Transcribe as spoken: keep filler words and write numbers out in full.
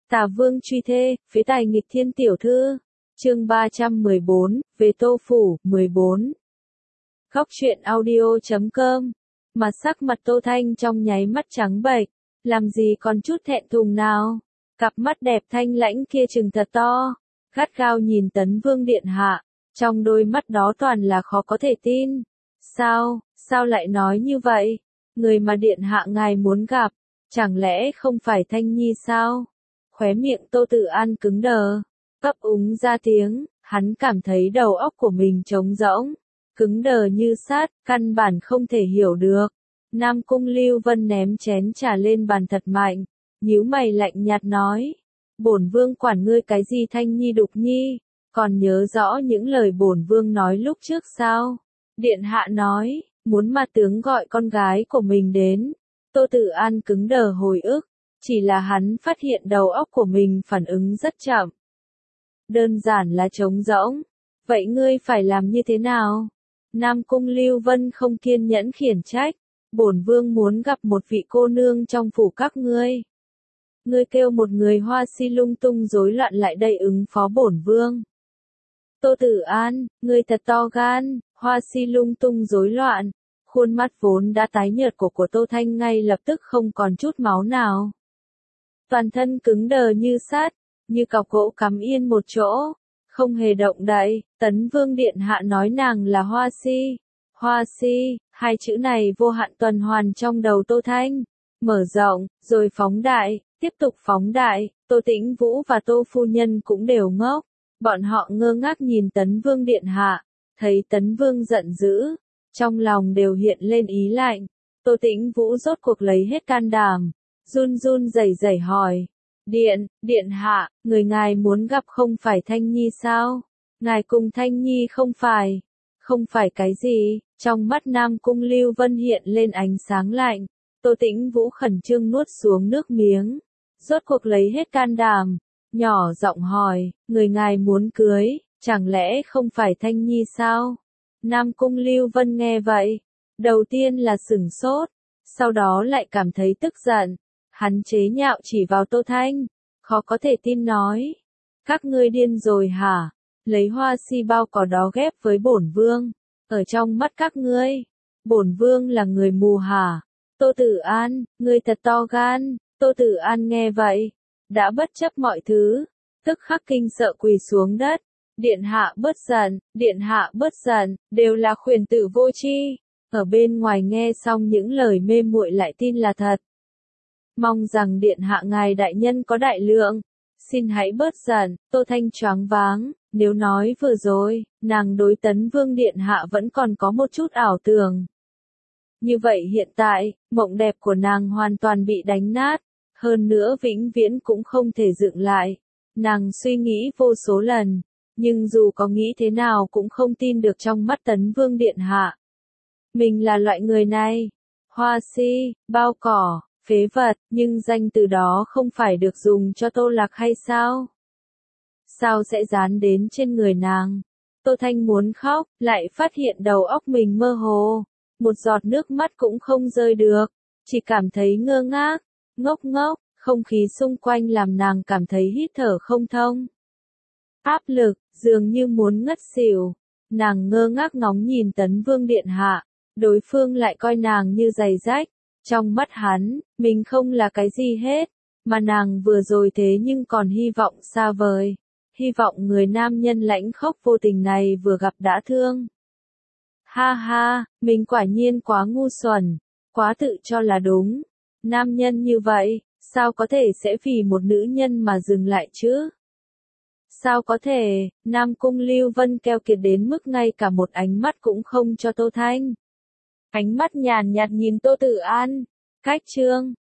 Tả Vương truy thê, phế tài nghịch thiên tiểu thư. Chương ba trăm mười bốn, về Tô Phủ, mười bốn. Góc truyện audio chấm com. Mà sắc mặt Tô Thanh trong nháy mắt trắng bệch, làm gì còn chút thẹn thùng nào. Cặp mắt đẹp thanh lãnh kia trừng thật to, gắt gao nhìn Tấn Vương điện hạ, trong đôi mắt đó toàn là khó có thể tin. Sao, sao lại nói như vậy? Người mà điện hạ ngài muốn gặp, chẳng lẽ không phải Thanh Nhi sao? Khóe miệng Tô Tự An cứng đờ, ấp úng ra tiếng, hắn cảm thấy đầu óc của mình trống rỗng, cứng đờ như sắt, căn bản không thể hiểu được. Nam Cung Lưu Vân ném chén trà lên bàn thật mạnh, nhíu mày lạnh nhạt nói, bổn vương quản ngươi cái gì Thanh Nhi Đục Nhi, còn nhớ rõ những lời bổn vương nói lúc trước sao? Điện hạ nói, muốn mà tướng gọi con gái của mình đến. Tô Tự An cứng đờ hồi ức, chỉ là hắn phát hiện đầu óc của mình phản ứng rất chậm. Đơn giản là trống rỗng. Vậy ngươi phải làm như thế nào? Nam Cung Lưu Vân không kiên nhẫn khiển trách. Bổn vương muốn gặp một vị cô nương trong phủ các ngươi. Ngươi kêu một người hoa si lung tung rối loạn lại đây ứng phó bổn vương. Tô Tự An, ngươi thật to gan, hoa si lung tung rối loạn. Khuôn mắt vốn đã tái nhợt của của Tô Thanh ngay lập tức không còn chút máu nào. Toàn thân cứng đờ như sắt, như cọc gỗ cắm yên một chỗ, không hề động đậy. Tấn Vương điện hạ nói nàng là hoa si. Hoa si, hai chữ này vô hạn tuần hoàn trong đầu Tô Thanh, mở rộng, rồi phóng đại, tiếp tục phóng đại. Tô Tĩnh Vũ và Tô phu nhân cũng đều ngốc, bọn họ ngơ ngác nhìn Tấn Vương điện hạ, thấy Tấn Vương giận dữ, trong lòng đều hiện lên ý lạnh. Tô Tĩnh Vũ rốt cuộc lấy hết can đảm, run run rẩy rẩy hỏi, điện, điện hạ, người ngài muốn gặp không phải Thanh Nhi sao? Ngài cùng Thanh Nhi không phải, không phải cái gì? Trong mắt Nam Cung Lưu Vân hiện lên ánh sáng lạnh. Tô Tĩnh Vũ khẩn trương nuốt xuống nước miếng, rốt cuộc lấy hết can đảm, nhỏ giọng hỏi, người ngài muốn cưới, chẳng lẽ không phải Thanh Nhi sao? Nam Cung Lưu Vân nghe vậy, đầu tiên là sửng sốt, sau đó lại cảm thấy tức giận. Hắn chế nhạo chỉ vào Tô Thanh, khó có thể tin nói, các ngươi điên rồi hả? Lấy hoa si bao cỏ đó ghép với bổn vương, ở trong mắt các ngươi, bổn vương là người mù hả? Tô Tự An, ngươi thật to gan. Tô Tự An nghe vậy, đã bất chấp mọi thứ, tức khắc kinh sợ quỳ xuống đất. Điện hạ bớt giận, điện hạ bớt giận, đều là khuyển tử vô tri. Ở bên ngoài nghe xong những lời mê muội lại tin là thật. Mong rằng điện hạ ngài đại nhân có đại lượng, xin hãy bớt giận. Tô Thanh choáng váng, nếu nói vừa rồi, nàng đối Tấn Vương điện hạ vẫn còn có một chút ảo tưởng. Như vậy hiện tại, mộng đẹp của nàng hoàn toàn bị đánh nát, hơn nữa vĩnh viễn cũng không thể dựng lại. Nàng suy nghĩ vô số lần, nhưng dù có nghĩ thế nào cũng không tin được trong mắt Tấn Vương điện hạ. Mình là loại người này, hoa si, bao cỏ, phế vật, nhưng danh từ đó không phải được dùng cho Tô Lạc hay sao? Sao sẽ dán đến trên người nàng? Tô Thanh muốn khóc, lại phát hiện đầu óc mình mơ hồ, một giọt nước mắt cũng không rơi được, chỉ cảm thấy ngơ ngác, ngốc ngốc, không khí xung quanh làm nàng cảm thấy hít thở không thông. Áp lực, dường như muốn ngất xỉu, nàng ngơ ngác ngóng nhìn Tấn Vương điện hạ, đối phương lại coi nàng như giày rách, trong mắt hắn, mình không là cái gì hết, mà nàng vừa rồi thế nhưng còn hy vọng xa vời, hy vọng người nam nhân lãnh khốc vô tình này vừa gặp đã thương. Ha ha, mình quả nhiên quá ngu xuẩn, quá tự cho là đúng, nam nhân như vậy, sao có thể sẽ vì một nữ nhân mà dừng lại chứ? Sao có thể? Nam Cung Lưu Vân keo kiệt đến mức ngay cả một ánh mắt cũng không cho Tô Thanh. Ánh mắt nhàn nhạt nhìn Tô Tự An. Cách chương,